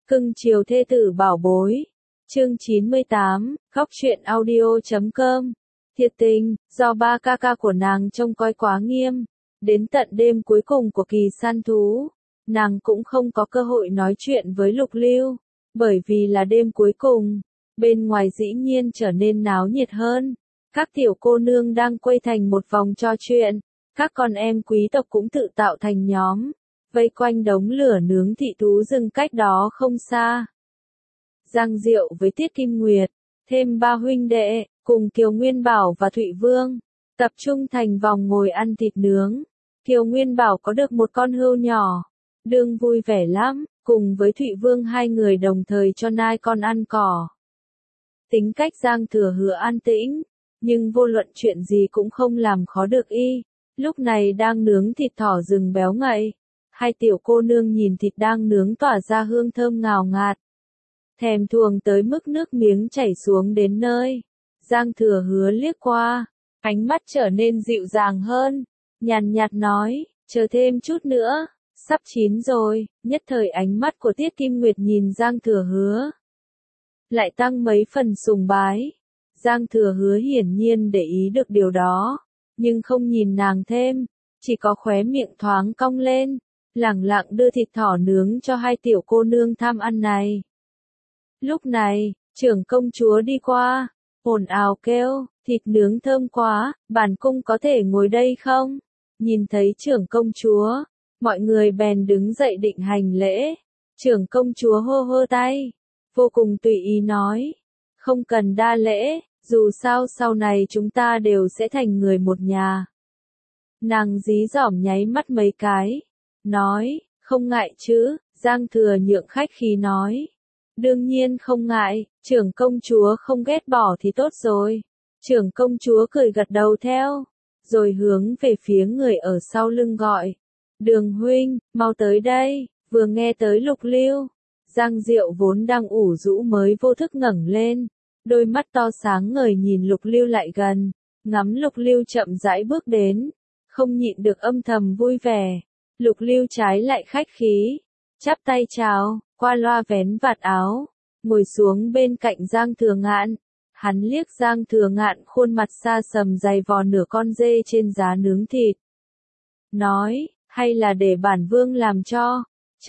Cưng chiều thê tử bảo bối. Chương 98, khóc truyện audio.com. Thiệt tình, do ba ca ca của nàng trông coi quá nghiêm, đến tận đêm cuối cùng của kỳ săn thú, nàng cũng không có cơ hội nói chuyện với Lục Lưu, bởi vì là đêm cuối cùng, bên ngoài dĩ nhiên trở nên náo nhiệt hơn. Các tiểu cô nương đang quây thành một vòng trò chuyện, các con em quý tộc cũng tự tạo thành nhóm, vây quanh đống lửa nướng thị thú rừng cách đó không xa. Giang Diệu với Tiết Kim Nguyệt, thêm ba huynh đệ, cùng Kiều Nguyên Bảo và Thụy Vương, tập trung thành vòng ngồi ăn thịt nướng. Kiều Nguyên Bảo có được một con hươu nhỏ, đương vui vẻ lắm, cùng với Thụy Vương hai người đồng thời cho nai con ăn cỏ. Tính cách Giang Thừa Hứa an tĩnh, nhưng vô luận chuyện gì cũng không làm khó được y. Lúc này đang nướng thịt thỏ rừng béo ngậy, hai tiểu cô nương nhìn thịt đang nướng tỏa ra hương thơm ngào ngạt, thèm thuồng tới mức nước miếng chảy xuống đến nơi. Giang Thừa Hứa liếc qua, ánh mắt trở nên dịu dàng hơn, nhàn nhạt nói, chờ thêm chút nữa, sắp chín rồi. Nhất thời ánh mắt của Tiết Kim Nguyệt nhìn Giang Thừa Hứa lại tăng mấy phần sùng bái. Giang Thừa Hứa hiển nhiên để ý được điều đó, nhưng không nhìn nàng thêm, chỉ có khóe miệng thoáng cong lên, lẳng lặng đưa thịt thỏ nướng cho hai tiểu cô nương tham ăn này. Lúc này, trưởng công chúa đi qua, ồn ào kêu, thịt nướng thơm quá, bản cung có thể ngồi đây không? Nhìn thấy trưởng công chúa, mọi người bèn đứng dậy định hành lễ. Trưởng công chúa hô hô tay, vô cùng tùy ý nói, không cần đa lễ, dù sao sau này chúng ta đều sẽ thành người một nhà. Nàng dí dỏm nháy mắt mấy cái, nói, không ngại chứ. Giang Thừa Nhượng khách khí nói, đương nhiên không ngại, trưởng công chúa không ghét bỏ thì tốt rồi. Trưởng công chúa cười gật đầu theo, rồi hướng về phía người ở sau lưng gọi, Đường huynh, mau tới đây. Vừa nghe tới Lục Lưu, Giang Diệu vốn đang ủ rũ mới vô thức ngẩng lên, đôi mắt to sáng ngời nhìn Lục Lưu lại gần, ngắm Lục Lưu chậm rãi bước đến, không nhịn được âm thầm vui vẻ. Lục Lưu trái lại khách khí, chắp tay chào, qua loa vén vạt áo, ngồi xuống bên cạnh Giang Thừa Ngạn. Hắn liếc Giang Thừa Ngạn khuôn mặt xa sầm dày vò nửa con dê trên giá nướng thịt, nói, hay là để bản vương làm cho.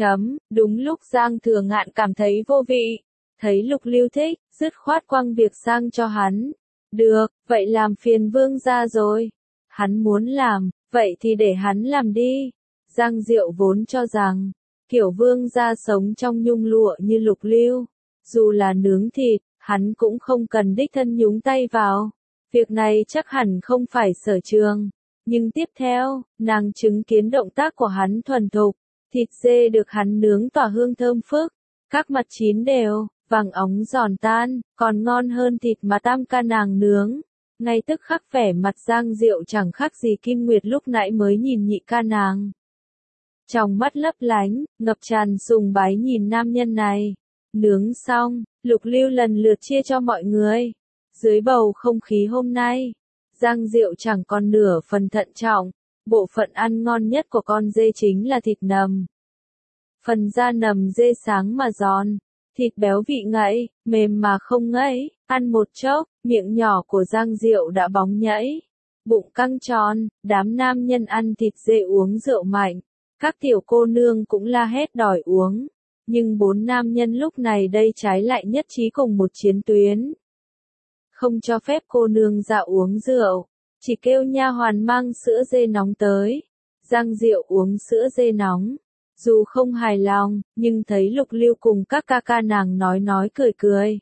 Đúng lúc Giang Thừa Ngạn cảm thấy vô vị, thấy Lục Lưu thích, dứt khoát quăng việc sang cho hắn. Được, vậy làm phiền vương gia rồi. Hắn muốn làm, vậy thì để hắn làm đi. Giang Diệu vốn cho rằng, kiểu vương gia sống trong nhung lụa như Lục Lưu, dù là nướng thịt, hắn cũng không cần đích thân nhúng tay vào. Việc này chắc hẳn không phải sở trường. Nhưng tiếp theo, nàng chứng kiến động tác của hắn thuần thục. Thịt dê được hắn nướng tỏa hương thơm phức, các mặt chín đều, vàng óng giòn tan, còn ngon hơn thịt mà tam ca nàng nướng. Ngay tức khắc vẻ mặt Giang Diệu chẳng khác gì Kim Nguyệt lúc nãy mới nhìn nhị ca nàng. Trong mắt lấp lánh, ngập tràn sùng bái nhìn nam nhân này. Nướng xong, Lục Lưu lần lượt chia cho mọi người. Dưới bầu không khí hôm nay, Giang Diệu chẳng còn nửa phần thận trọng. Bộ phận ăn ngon nhất của con dê chính là thịt nầm. Phần da nầm dê sáng mà giòn, thịt béo vị ngậy, mềm mà không ngấy, ăn một chốc, miệng nhỏ của Giang Diệu đã bóng nhảy, bụng căng tròn. Đám nam nhân ăn thịt dê uống rượu mạnh, các tiểu cô nương cũng la hét đòi uống, nhưng bốn nam nhân lúc này đây trái lại nhất trí cùng một chiến tuyến. Không cho phép cô nương ra uống rượu, chỉ kêu nha hoàn mang sữa dê nóng tới. Giang Diệu uống sữa dê nóng, dù không hài lòng, nhưng thấy Lục Lưu cùng các ca ca nàng nói cười cười,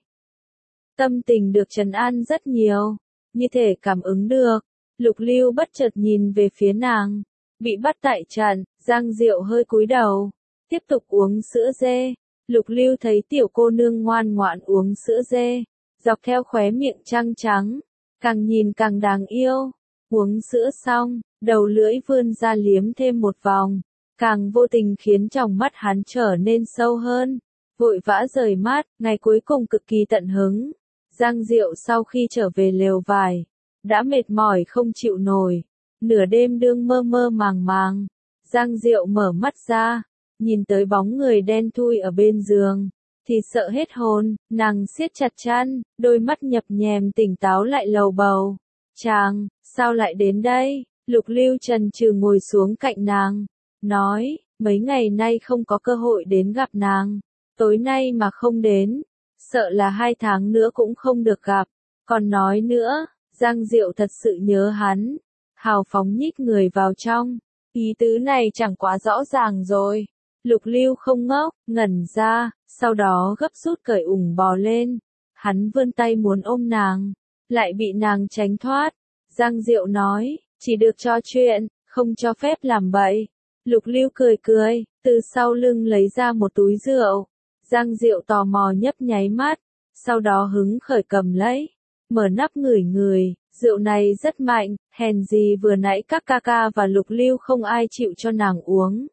tâm tình được trấn an rất nhiều, như thể cảm ứng được. Lục Lưu bất chợt nhìn về phía nàng, bị bắt tại trận. Giang Diệu hơi cúi đầu, tiếp tục uống sữa dê. Lục Lưu thấy tiểu cô nương ngoan ngoãn uống sữa dê, dọc theo khóe miệng trăng trắng, càng nhìn càng đáng yêu. Uống sữa xong, đầu lưỡi vươn ra liếm thêm một vòng, càng vô tình khiến tròng mắt hắn trở nên sâu hơn. Vội vã rời mắt, ngày cuối cùng cực kỳ tận hứng. Giang Diệu sau khi trở về lều vải, đã mệt mỏi không chịu nổi, nửa đêm đương mơ mơ màng màng. Giang Diệu mở mắt ra, nhìn tới bóng người đen thui ở bên giường, thì sợ hết hồn, nàng siết chặt chăn, đôi mắt nhập nhèm tỉnh táo lại lầu bầu. Chàng, sao lại đến đây? Lục Lưu chần chừ ngồi xuống cạnh nàng, nói, mấy ngày nay không có cơ hội đến gặp nàng, tối nay mà không đến, sợ là 2 tháng nữa cũng không được gặp. Còn nói nữa, Giang Diệu thật sự nhớ hắn, hào phóng nhích người vào trong, ý tứ này chẳng quá rõ ràng rồi. Lục Lưu không ngốc, ngẩn ra, sau đó gấp rút cởi ủng bò lên, hắn vươn tay muốn ôm nàng, lại bị nàng tránh thoát. Giang Diệu nói, chỉ được trò chuyện, không cho phép làm bậy. Lục Lưu cười cười, từ sau lưng lấy ra một túi rượu. Giang Diệu tò mò nhấp nháy mắt, sau đó hứng khởi cầm lấy, mở nắp ngửi ngửi, rượu này rất mạnh, hèn gì vừa nãy các ca ca và Lục Lưu không ai chịu cho nàng uống.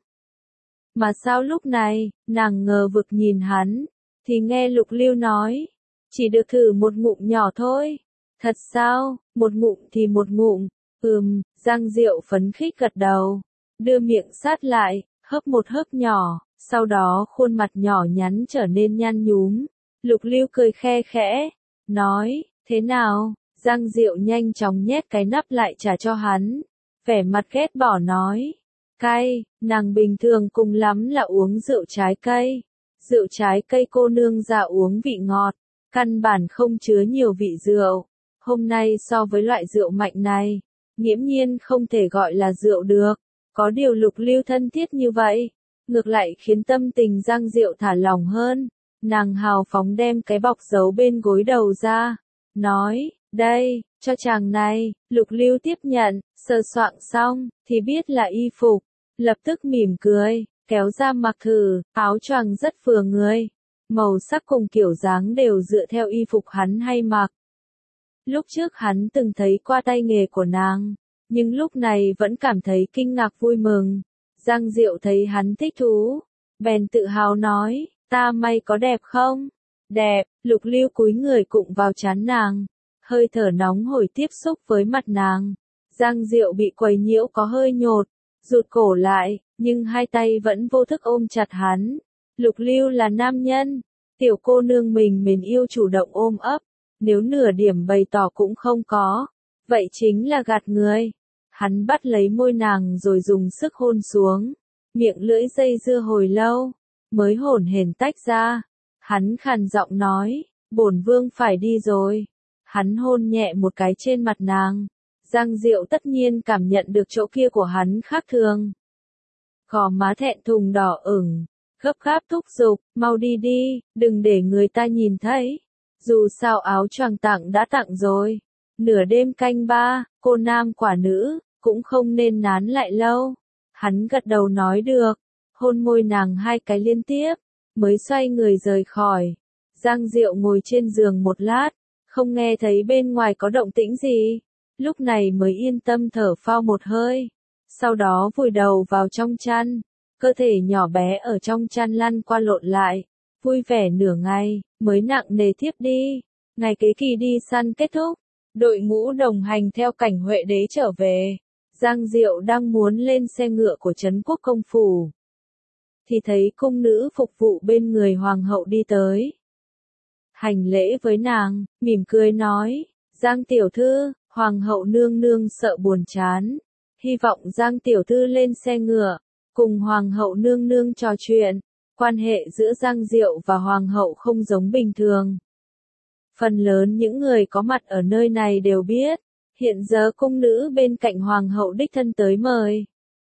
Mà sao lúc này, nàng ngờ vực nhìn hắn, thì nghe Lục Lưu nói, chỉ được thử một ngụm nhỏ thôi. Thật sao, một ngụm thì một ngụm, Giang Diệu phấn khích gật đầu, đưa miệng sát lại, hớp một hớp nhỏ, sau đó khuôn mặt nhỏ nhắn trở nên nhăn nhúm. Lục Lưu cười khe khẽ, nói, thế nào? Giang Diệu nhanh chóng nhét cái nắp lại trả cho hắn, vẻ mặt ghét bỏ nói, cay, nàng bình thường cùng lắm là uống rượu trái cây. Rượu trái cây cô nương ra uống vị ngọt, căn bản không chứa nhiều vị rượu. Hôm nay so với loại rượu mạnh này, nghiễm nhiên không thể gọi là rượu được. Có điều Lục Lưu thân thiết như vậy, ngược lại khiến tâm tình Giang Diệu thả lỏng hơn. Nàng hào phóng đem cái bọc giấu bên gối đầu ra, nói, đây, cho chàng này. Lục Lưu tiếp nhận, sờ soạng xong, thì biết là y phục, lập tức mỉm cười, kéo ra mặc thử, áo choàng rất vừa người. Màu sắc cùng kiểu dáng đều dựa theo y phục hắn hay mặc. Lúc trước hắn từng thấy qua tay nghề của nàng, nhưng lúc này vẫn cảm thấy kinh ngạc vui mừng. Giang Diệu thấy hắn thích thú, bèn tự hào nói, ta may có đẹp không? Đẹp. Lục Lưu cúi người cụng vào trán nàng, hơi thở nóng hổi tiếp xúc với mặt nàng. Giang Diệu bị quấy nhiễu có hơi nhột, rụt cổ lại, nhưng hai tay vẫn vô thức ôm chặt hắn. Lục Lưu là nam nhân, tiểu cô nương mình yêu chủ động ôm ấp, nếu nửa điểm bày tỏ cũng không có, vậy chính là gạt người. Hắn bắt lấy môi nàng rồi dùng sức hôn xuống, miệng lưỡi dây dưa hồi lâu, mới hổn hển tách ra. Hắn khàn giọng nói, bổn vương phải đi rồi. Hắn hôn nhẹ một cái trên mặt nàng. Giang Diệu tất nhiên cảm nhận được chỗ kia của hắn khác thường. Gò má thẹn thùng đỏ ửng, gấp gáp thúc giục, mau đi đi, đừng để người ta nhìn thấy. Dù sao áo choàng tặng đã tặng rồi. Nửa đêm canh 3, cô nam quả nữ, cũng không nên nán lại lâu. Hắn gật đầu nói được, hôn môi nàng 2 cái liên tiếp, mới xoay người rời khỏi. Giang Diệu ngồi trên giường một lát, không nghe thấy bên ngoài có động tĩnh gì, lúc này mới yên tâm thở phao một hơi. Sau đó vùi đầu vào trong chăn, cơ thể nhỏ bé ở trong chăn lăn qua lộn lại, vui vẻ nửa ngày, mới nặng nề thiếp đi. Ngày kế kỳ đi săn kết thúc, đội ngũ đồng hành theo Cảnh Huệ Đế trở về. Giang Diệu đang muốn lên xe ngựa của Trấn Quốc công phủ, thì thấy cung nữ phục vụ bên người hoàng hậu đi tới. Hành lễ với nàng, mỉm cười nói, Giang tiểu thư, hoàng hậu nương nương sợ buồn chán, hy vọng Giang tiểu thư lên xe ngựa, cùng hoàng hậu nương nương trò chuyện. Quan hệ giữa Giang Diệu và hoàng hậu không giống bình thường. Phần lớn những người có mặt ở nơi này đều biết, hiện giờ cung nữ bên cạnh hoàng hậu đích thân tới mời.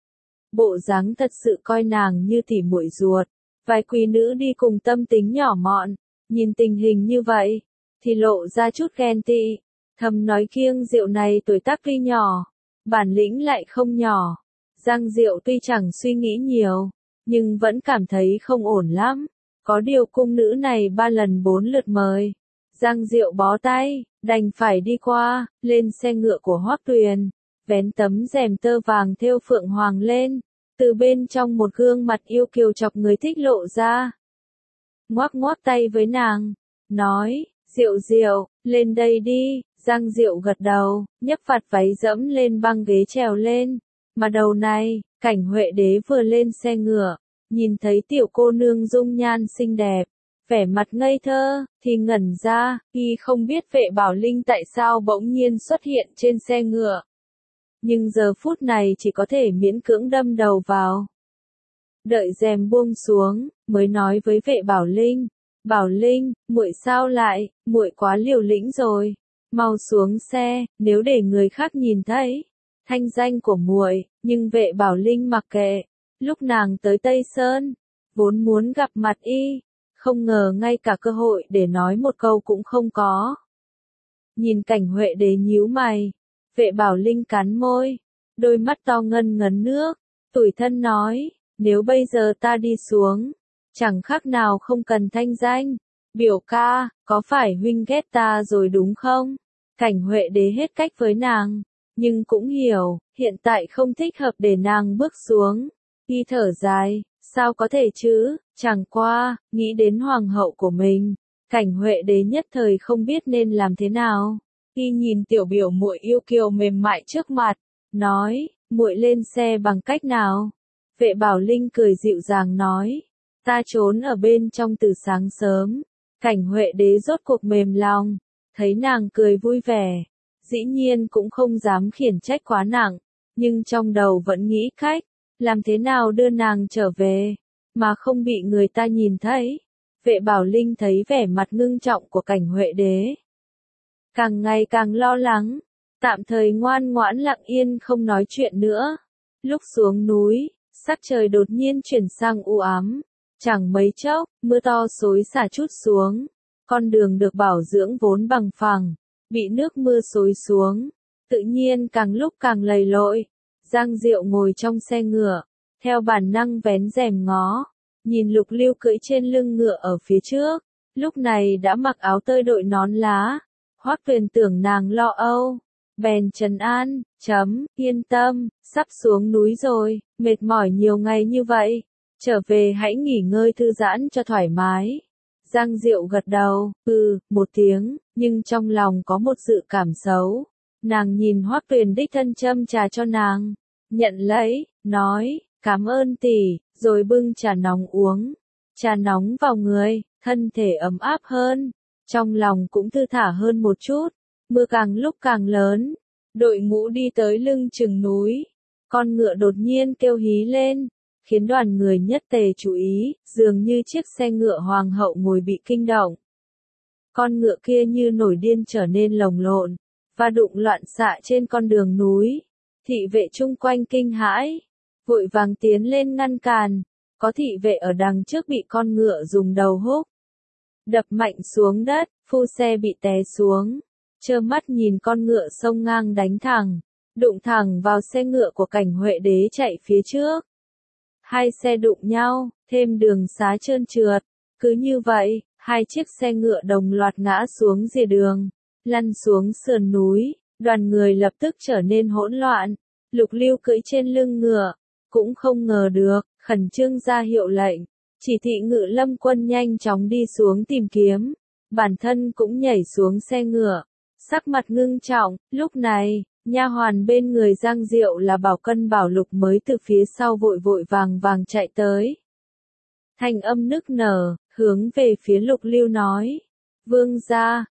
Bộ dáng thật sự coi nàng như tỉ muội ruột, vài quý nữ đi cùng tâm tính nhỏ mọn, nhìn tình hình như vậy, thì lộ ra chút ghen tị, thầm nói kiêng Diệu này tuổi tác tuy nhỏ, bản lĩnh lại không nhỏ. Giang Diệu tuy chẳng suy nghĩ nhiều, nhưng vẫn cảm thấy không ổn lắm. Có điều cung nữ này 3 lần 4 lượt mời. Giang Diệu bó tay, đành phải đi qua, lên xe ngựa của Hoắc Tuyền, vén tấm rèm tơ vàng thêu phượng hoàng lên, từ bên trong một gương mặt yêu kiều chọc người thích lộ ra. Ngoắc ngoắc tay với nàng, nói, Diệu Diệu, lên đây đi. Giang Diệu gật đầu, nhấc vạt váy dẫm lên băng ghế trèo lên. Mà đầu này, Cảnh Huệ Đế vừa lên xe ngựa, nhìn thấy tiểu cô nương dung nhan xinh đẹp, vẻ mặt ngây thơ, thì ngẩn ra, y không biết Vệ Bảo Linh tại sao bỗng nhiên xuất hiện trên xe ngựa. Nhưng giờ phút này chỉ có thể miễn cưỡng đâm đầu vào. Đợi rèm buông xuống, mới nói với Vệ Bảo Linh, Bảo Linh, muội sao lại, muội quá liều lĩnh rồi, mau xuống xe, nếu để người khác nhìn thấy thanh danh của muội. Nhưng Vệ Bảo Linh mặc kệ, lúc nàng tới Tây Sơn, vốn muốn gặp mặt y, không ngờ ngay cả cơ hội để nói một câu cũng không có. Nhìn Cảnh Huệ Đế nhíu mày, Vệ Bảo Linh cắn môi, đôi mắt to ngân ngấn nước, tủi thân nói, nếu bây giờ ta đi xuống, chẳng khác nào không cần thanh danh. Biểu ca, có phải huynh ghét ta rồi đúng không? Cảnh Huệ Đế hết cách với nàng, nhưng cũng hiểu, hiện tại không thích hợp để nàng bước xuống. Y thở dài, sao có thể chứ, chẳng qua, nghĩ đến hoàng hậu của mình, Cảnh Huệ Đế nhất thời không biết nên làm thế nào. Y nhìn tiểu biểu muội yêu kiều mềm mại trước mặt, nói, muội lên xe bằng cách nào? Vệ Bảo Linh cười dịu dàng nói, ta trốn ở bên trong từ sáng sớm. Cảnh Huệ Đế rốt cuộc mềm lòng, thấy nàng cười vui vẻ, dĩ nhiên cũng không dám khiển trách quá nặng, nhưng trong đầu vẫn nghĩ cách, làm thế nào đưa nàng trở về, mà không bị người ta nhìn thấy. Vệ Bảo Linh thấy vẻ mặt ngưng trọng của Cảnh Huệ Đế, càng ngày càng lo lắng, tạm thời ngoan ngoãn lặng yên không nói chuyện nữa. Lúc xuống núi, sắc trời đột nhiên chuyển sang u ám, chẳng mấy chốc, mưa to xối xả trút xuống, con đường được bảo dưỡng vốn bằng phẳng, bị nước mưa xối xuống, tự nhiên càng lúc càng lầy lội. Giang Diệu ngồi trong xe ngựa, theo bản năng vén rèm ngó, nhìn Lục Lưu cưỡi trên lưng ngựa ở phía trước, lúc này đã mặc áo tơi đội nón lá. Hoắc Tuyền tưởng nàng lo âu, bèn trấn an, yên tâm, sắp xuống núi rồi, mệt mỏi nhiều ngày như vậy, trở về hãy nghỉ ngơi thư giãn cho thoải mái. Giang Diệu gật đầu, một tiếng, nhưng trong lòng có một dự cảm xấu. Nàng nhìn Hoắc Tuyền đích thân châm trà cho nàng, nhận lấy, nói, cảm ơn tỷ, rồi bưng trà nóng uống. Trà nóng vào người, thân thể ấm áp hơn, trong lòng cũng thư thả hơn một chút. Mưa càng lúc càng lớn, đội ngũ đi tới lưng chừng núi, con ngựa đột nhiên kêu hí lên, khiến đoàn người nhất tề chú ý, dường như chiếc xe ngựa hoàng hậu ngồi bị kinh động. Con ngựa kia như nổi điên trở nên lồng lộn, và đụng loạn xạ trên con đường núi. Thị vệ chung quanh kinh hãi, vội vàng tiến lên ngăn cản, có thị vệ ở đằng trước bị con ngựa dùng đầu húc đập mạnh xuống đất, phu xe bị té xuống, trơ mắt nhìn con ngựa xông ngang đánh thẳng, đụng thẳng vào xe ngựa của Cảnh Huệ Đế chạy phía trước. Hai xe đụng nhau, thêm đường xá trơn trượt, cứ như vậy, hai chiếc xe ngựa đồng loạt ngã xuống rìa đường, lăn xuống sườn núi, đoàn người lập tức trở nên hỗn loạn. Lục Lưu cưỡi trên lưng ngựa, cũng không ngờ được, khẩn trương ra hiệu lệnh, chỉ thị Ngự Lâm quân nhanh chóng đi xuống tìm kiếm, bản thân cũng nhảy xuống xe ngựa, sắc mặt ngưng trọng. Lúc này, nha hoàn bên người Giang Diệu là Bảo Cân Bảo Lục mới từ phía sau vội vội vàng vàng chạy tới. Thanh âm nức nở, hướng về phía Lục Lưu nói, vương gia,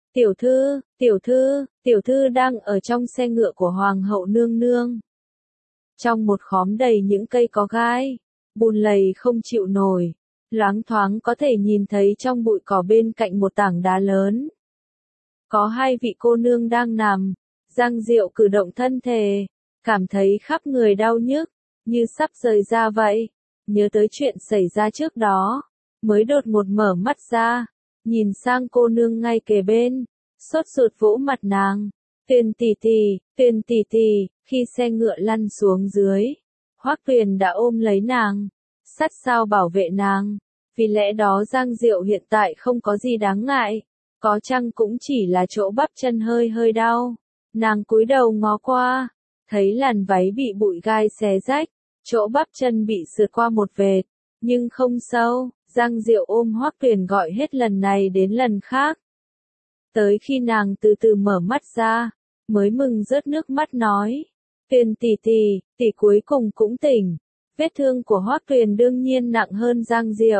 tiểu thư đang ở trong xe ngựa của Hoàng hậu nương nương. Trong một khóm đầy những cây có gai, bùn lầy không chịu nổi, loáng thoáng có thể nhìn thấy trong bụi cỏ bên cạnh một tảng đá lớn. Có hai vị cô nương đang nằm. Giang Diệu cử động thân thể, cảm thấy khắp người đau nhức, như sắp rời ra vậy. Nhớ tới chuyện xảy ra trước đó, mới đột ngột mở mắt ra, nhìn sang cô nương ngay kề bên, sốt ruột vỗ mặt nàng. Tuyền tỷ tỷ, khi xe ngựa lăn xuống dưới, Hoắc Tuyền đã ôm lấy nàng, sát sao bảo vệ nàng. Vì lẽ đó Giang Diệu hiện tại không có gì đáng ngại, có chăng cũng chỉ là chỗ bắp chân hơi hơi đau. Nàng cúi đầu ngó qua, thấy làn váy bị bụi gai xé rách, chỗ bắp chân bị sượt qua một vệt, nhưng không sâu. Giang Diệu ôm Hoắc Tuyền gọi hết lần này đến lần khác. Tới khi nàng từ từ mở mắt ra, mới mừng rớt nước mắt nói, Tuyền tỷ cuối cùng cũng tỉnh. Vết thương của Hoắc Tuyền đương nhiên nặng hơn Giang Diệu,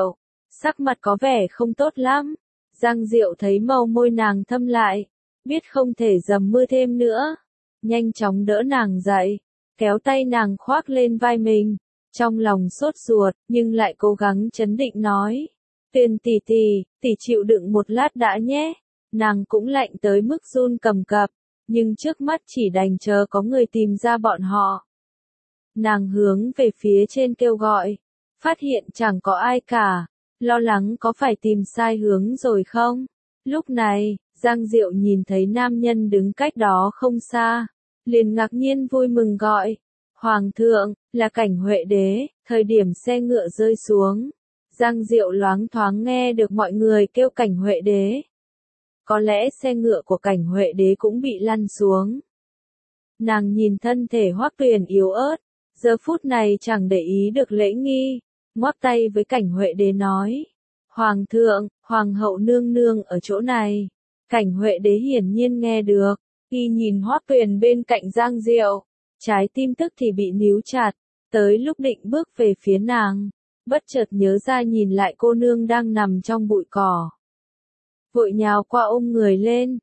sắc mặt có vẻ không tốt lắm. Giang Diệu thấy màu môi nàng thâm lại, biết không thể dầm mưa thêm nữa, nhanh chóng đỡ nàng dậy, kéo tay nàng khoác lên vai mình, trong lòng sốt ruột, nhưng lại cố gắng trấn định nói, Tuyền tỷ tỷ chịu đựng một lát đã nhé. Nàng cũng lạnh tới mức run cầm cập, nhưng trước mắt chỉ đành chờ có người tìm ra bọn họ. Nàng hướng về phía trên kêu gọi, phát hiện chẳng có ai cả, lo lắng có phải tìm sai hướng rồi không? Lúc này, Giang Diệu nhìn thấy nam nhân đứng cách đó không xa, liền ngạc nhiên vui mừng gọi, Hoàng thượng, là Cảnh Huệ đế. Thời điểm xe ngựa rơi xuống, Giang Diệu loáng thoáng nghe được mọi người kêu Cảnh Huệ đế. Có lẽ xe ngựa của Cảnh Huệ đế cũng bị lăn xuống. Nàng nhìn thân thể Hoắc Tuyền yếu ớt, giờ phút này chẳng để ý được lễ nghi, ngoắc tay với Cảnh Huệ đế nói, Hoàng thượng, Hoàng hậu nương nương ở chỗ này. Cảnh Huệ đế hiển nhiên nghe được, y nhìn Hoắc Tuyền bên cạnh Giang Diệu, trái tim tức thì bị níu chặt, tới lúc định bước về phía nàng, bất chợt nhớ ra nhìn lại cô nương đang nằm trong bụi cỏ. Vội nhào qua ôm người lên,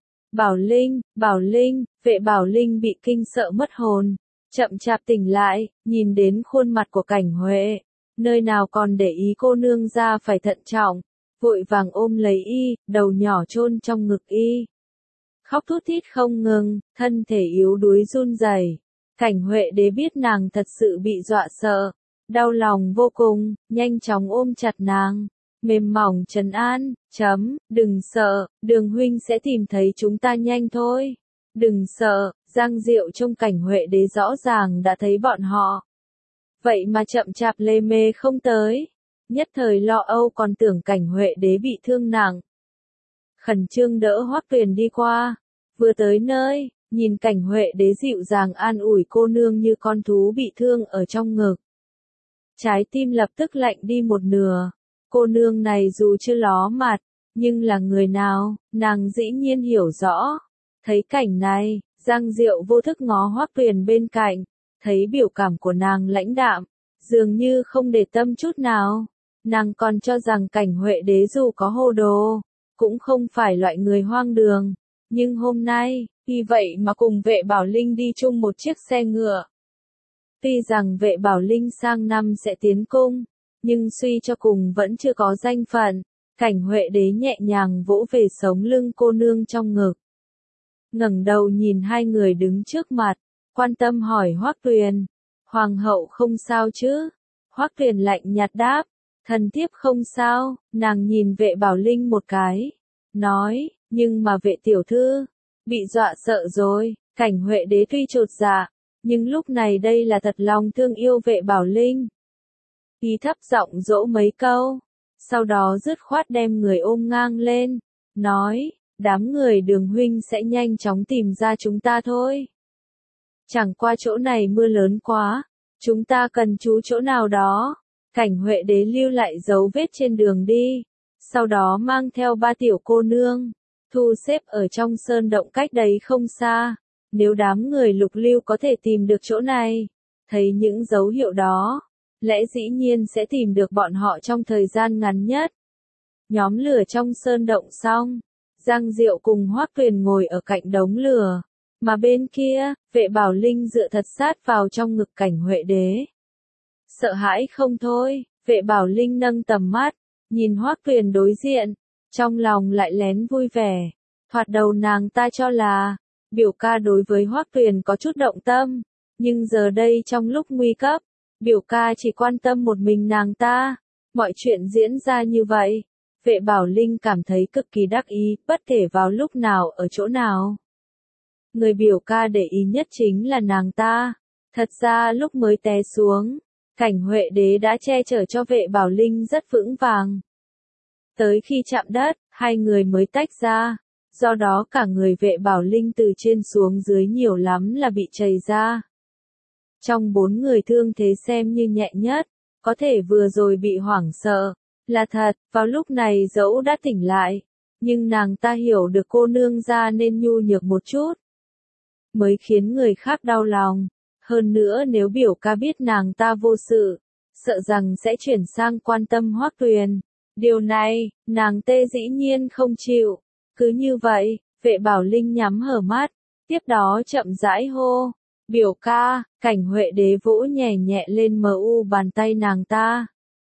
Bảo Linh, vệ Bảo Linh bị kinh sợ mất hồn, chậm chạp tỉnh lại, nhìn đến khuôn mặt của Cảnh Huệ, nơi nào còn để ý cô nương ra phải thận trọng, vội vàng ôm lấy y, đầu nhỏ chôn trong ngực y. Khóc thút thít không ngừng, thân thể yếu đuối run rẩy. Cảnh Huệ đế biết nàng thật sự bị dọa sợ, đau lòng vô cùng, nhanh chóng ôm chặt nàng, mềm mỏng trấn an, đừng sợ, Đường huynh sẽ tìm thấy chúng ta nhanh thôi. Đừng sợ, Giang Diệu trong Cảnh Huệ đế rõ ràng đã thấy bọn họ. Vậy mà chậm chạp lê mê không tới, nhất thời lo âu còn tưởng Cảnh Huệ đế bị thương nặng. Khẩn trương đỡ Hoắc Tuyền đi qua, vừa tới nơi, nhìn Cảnh Huệ đế dịu dàng an ủi cô nương như con thú bị thương ở trong ngực. Trái tim lập tức lạnh đi một nửa, cô nương này dù chưa ló mặt, nhưng là người nào, nàng dĩ nhiên hiểu rõ. Thấy cảnh này, Giang Diệu vô thức ngó Hoắc Tuyền bên cạnh, thấy biểu cảm của nàng lãnh đạm, dường như không để tâm chút nào. Nàng còn cho rằng Cảnh Huệ đế dù có hồ đồ, cũng không phải loại người hoang đường, nhưng hôm nay, vì vậy mà cùng vệ Bảo Linh đi chung một chiếc xe ngựa. Tuy rằng vệ Bảo Linh sang năm sẽ tiến cung, nhưng suy cho cùng vẫn chưa có danh phận. Cảnh Huệ đế nhẹ nhàng vỗ về sống lưng cô nương trong ngực. Ngẩng đầu nhìn hai người đứng trước mặt, quan tâm hỏi Hoắc Tuyền, Hoàng hậu không sao chứ? Hoắc Tuyền lạnh nhạt đáp, thần thiếp không sao. Nàng nhìn vệ Bảo Linh một cái, nói, nhưng mà vệ tiểu thư, bị dọa sợ rồi. Cảnh Huệ đế tuy chột dạ, nhưng lúc này đây là thật lòng thương yêu vệ Bảo Linh. Y thấp giọng dỗ mấy câu, sau đó dứt khoát đem người ôm ngang lên, nói, đám người Đường huynh sẽ nhanh chóng tìm ra chúng ta thôi. Chẳng qua chỗ này mưa lớn quá, chúng ta cần trú chỗ nào đó. Cảnh Huệ đế lưu lại dấu vết trên đường đi, sau đó mang theo ba tiểu cô nương, thu xếp ở trong sơn động cách đấy không xa. Nếu đám người Lục Lưu có thể tìm được chỗ này, thấy những dấu hiệu đó, lẽ dĩ nhiên sẽ tìm được bọn họ trong thời gian ngắn nhất. Nhóm lửa trong sơn động xong, Giang Diệu cùng Hoắc Tuyền ngồi ở cạnh đống lửa, mà bên kia, vệ Bảo Linh dựa thật sát vào trong ngực Cảnh Huệ đế. Sợ hãi không thôi, vệ Bảo Linh nâng tầm mắt, nhìn Hoắc Tuyền đối diện, trong lòng lại lén vui vẻ. Thoạt đầu nàng ta cho là, biểu ca đối với Hoắc Tuyền có chút động tâm, nhưng giờ đây trong lúc nguy cấp, biểu ca chỉ quan tâm một mình nàng ta. Mọi chuyện diễn ra như vậy, vệ Bảo Linh cảm thấy cực kỳ đắc ý, bất kể vào lúc nào ở chỗ nào. Người biểu ca để ý nhất chính là nàng ta. Thật ra lúc mới té xuống, Cảnh Huệ đế đã che chở cho vệ Bảo Linh rất vững vàng. Tới khi chạm đất, hai người mới tách ra, do đó cả người vệ Bảo Linh từ trên xuống dưới nhiều lắm là bị chảy ra. Trong bốn người thương thế xem như nhẹ nhất, có thể vừa rồi bị hoảng sợ, là thật, vào lúc này dẫu đã tỉnh lại, nhưng nàng ta hiểu được cô nương ra nên nhu nhược một chút, mới khiến người khác đau lòng. Hơn nữa nếu biểu ca biết nàng ta vô sự, sợ rằng sẽ chuyển sang quan tâm Hoắc Tuyền, Điều này, nàng tê dĩ nhiên không chịu. Cứ như vậy, Vệ Bảo Linh nhắm hở mắt, tiếp đó chậm rãi hô, biểu ca. Cảnh Huệ Đế vỗ nhẹ nhẹ lên bàn tay nàng ta.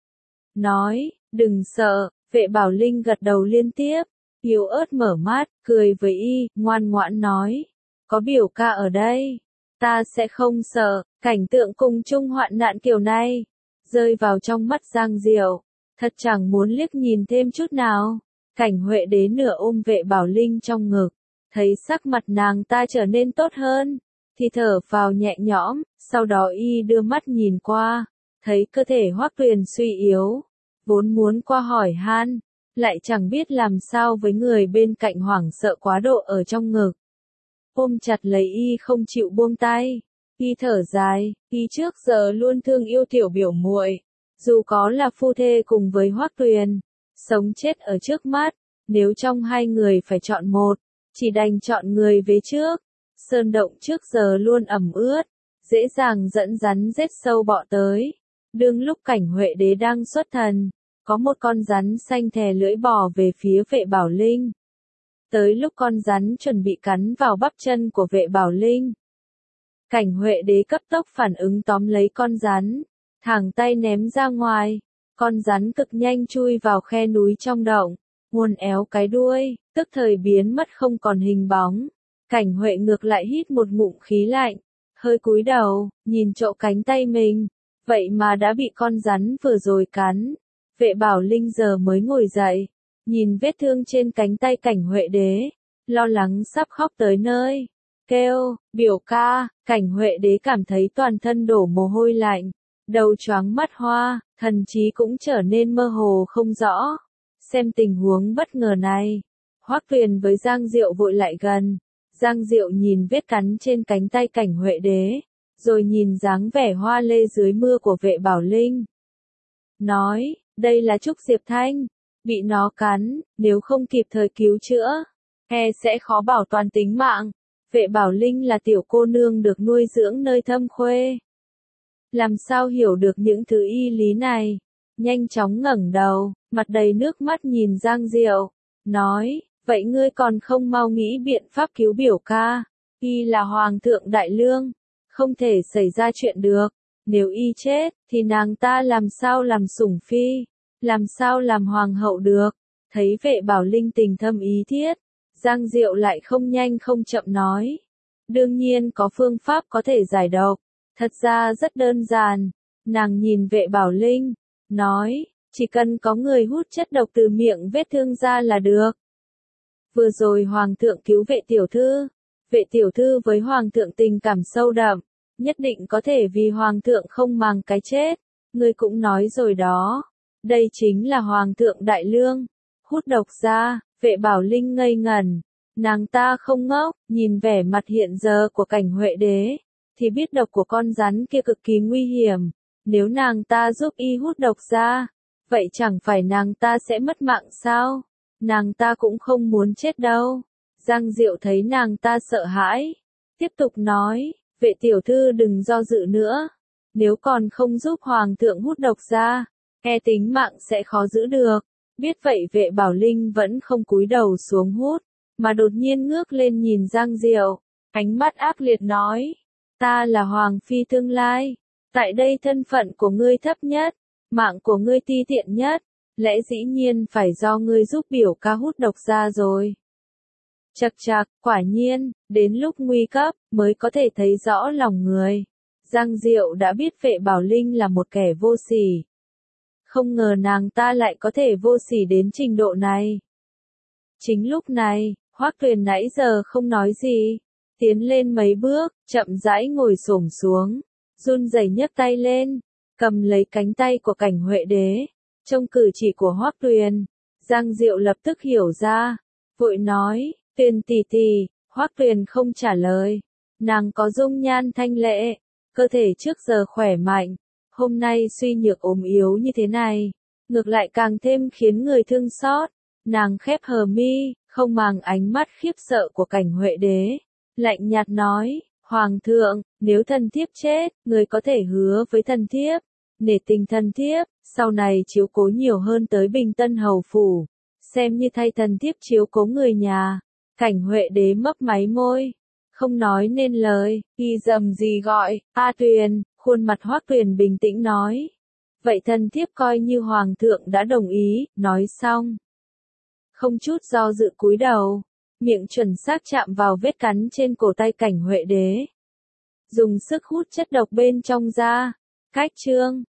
Nói, đừng sợ. Vệ Bảo Linh gật đầu liên tiếp, yếu ớt mở mắt, cười với y, ngoan ngoãn nói, có biểu ca ở đây, ta sẽ không sợ. Cảnh tượng cùng chung hoạn nạn kiểu này, rơi vào trong mắt Giang Diệu, thật chẳng muốn liếc nhìn thêm chút nào. Cảnh Huệ Đế nửa ôm Vệ Bảo Linh trong ngực, thấy sắc mặt nàng ta trở nên tốt hơn, thì thở phào nhẹ nhõm, sau đó y đưa mắt nhìn qua, thấy cơ thể Hoắc Tuyền suy yếu, vốn muốn qua hỏi han, lại chẳng biết làm sao với người bên cạnh hoảng sợ quá độ ở trong ngực. Ôm chặt lấy y không chịu buông tay, y thở dài, y trước giờ luôn thương yêu tiểu biểu muội, dù có là phu thê cùng với Hoắc Tuyền, sống chết ở trước mắt, nếu trong hai người phải chọn một, chỉ đành chọn người về trước. Sơn động trước giờ luôn ẩm ướt, dễ dàng dẫn rắn rết sâu bọ tới. Đương lúc Cảnh Huệ Đế đang xuất thần, có một con rắn xanh thè lưỡi bò về phía Vệ Bảo Linh. Tới lúc con rắn chuẩn bị cắn vào bắp chân của Vệ Bảo Linh, Cảnh Huệ Đế cấp tốc phản ứng tóm lấy con rắn, thẳng tay ném ra ngoài. Con rắn cực nhanh chui vào khe núi trong động, uốn éo cái đuôi, tức thời biến mất không còn hình bóng. Cảnh Huệ ngược lại hít một ngụm khí lạnh, hơi cúi đầu, nhìn chỗ cánh tay mình, vậy mà đã bị con rắn vừa rồi cắn. Vệ Bảo Linh giờ mới ngồi dậy, nhìn vết thương trên cánh tay Cảnh Huệ Đế, lo lắng sắp khóc tới nơi, kêu, biểu ca. Cảnh Huệ Đế cảm thấy toàn thân đổ mồ hôi lạnh, đầu choáng mắt hoa, thần trí cũng trở nên mơ hồ không rõ. Xem tình huống bất ngờ này, Hoắc Tuyền với Giang Diệu vội lại gần. Giang Diệu nhìn vết cắn trên cánh tay Cảnh Huệ Đế, rồi nhìn dáng vẻ hoa lê dưới mưa của Vệ Bảo Linh. Nói, đây là Trúc Diệp Thanh, bị nó cắn, nếu không kịp thời cứu chữa, e sẽ khó bảo toàn tính mạng. Vệ Bảo Linh là tiểu cô nương được nuôi dưỡng nơi Thâm Khuê, làm sao hiểu được những thứ y lý này. Nhanh chóng ngẩng đầu, mặt đầy nước mắt nhìn Giang Diệu, nói, vậy ngươi còn không mau nghĩ biện pháp cứu biểu ca. Y là hoàng thượng đại lương, không thể xảy ra chuyện được. Nếu y chết, thì nàng ta làm sao làm sủng phi, làm sao làm hoàng hậu được. Thấy Vệ Bảo Linh tình thâm ý thiết, Giang Diệu lại không nhanh không chậm nói, đương nhiên có phương pháp có thể giải độc, thật ra rất đơn giản. Nàng nhìn Vệ Bảo Linh, nói, chỉ cần có người hút chất độc từ miệng vết thương ra là được. Vừa rồi hoàng thượng cứu Vệ tiểu thư với hoàng thượng tình cảm sâu đậm, nhất định có thể vì hoàng thượng không màng cái chết. Ngươi cũng nói rồi đó, đây chính là hoàng thượng đại lương. Hút độc ra. Vệ Bảo Linh ngây ngẩn, nàng ta không ngốc, nhìn vẻ mặt hiện giờ của Cảnh Huệ Đế, thì biết độc của con rắn kia cực kỳ nguy hiểm. Nếu nàng ta giúp y hút độc ra, vậy chẳng phải nàng ta sẽ mất mạng sao? Nàng ta cũng không muốn chết đâu. Giang Diệu thấy nàng ta sợ hãi, tiếp tục nói, Vệ tiểu thư đừng do dự nữa. Nếu còn không giúp hoàng thượng hút độc ra, e tính mạng sẽ khó giữ được. Biết vậy Vệ Bảo Linh vẫn không cúi đầu xuống hút, mà đột nhiên ngước lên nhìn Giang Diệu, ánh mắt ác liệt nói, ta là hoàng phi tương lai, tại đây thân phận của ngươi thấp nhất, mạng của ngươi ti tiện nhất, lẽ dĩ nhiên phải do ngươi giúp biểu ca hút độc ra rồi. Chậc chậc, quả nhiên, đến lúc nguy cấp, mới có thể thấy rõ lòng người. Giang Diệu đã biết Vệ Bảo Linh là một kẻ vô sỉ. Không ngờ nàng ta lại có thể vô sỉ đến trình độ này. Chính lúc này, Hoắc Tuyền nãy giờ không nói gì, tiến lên mấy bước, chậm rãi ngồi xổm xuống, run rẩy nhấc tay lên, cầm lấy cánh tay của Cảnh Huệ Đế. Trong cử chỉ của Hoắc Tuyền, Giang Diệu lập tức hiểu ra, vội nói, Tuyền tỷ tỷ. Hoắc Tuyền không trả lời, nàng có dung nhan thanh lệ, cơ thể trước giờ khỏe mạnh, hôm nay suy nhược ốm yếu như thế này, ngược lại càng thêm khiến người thương xót. Nàng khép hờ mi, không màng ánh mắt khiếp sợ của Cảnh Huệ Đế, lạnh nhạt nói, hoàng thượng, nếu thần thiếp chết, người có thể hứa với thần thiếp, nể tình thần thiếp, sau này chiếu cố nhiều hơn tới Bình Tân hầu phủ, xem như thay thần thiếp chiếu cố người nhà. Cảnh Huệ đế mấp máy môi, không nói nên lời, y dầm gì gọi, A Tuyền, khuôn mặt Hoắc Tuyền bình tĩnh nói. Vậy thần thiếp coi như hoàng thượng đã đồng ý, nói xong. Không chút do dự cúi đầu, miệng chuẩn xác chạm vào vết cắn trên cổ tay Cảnh Huệ đế. Dùng sức hút chất độc bên trong ra, cách chương.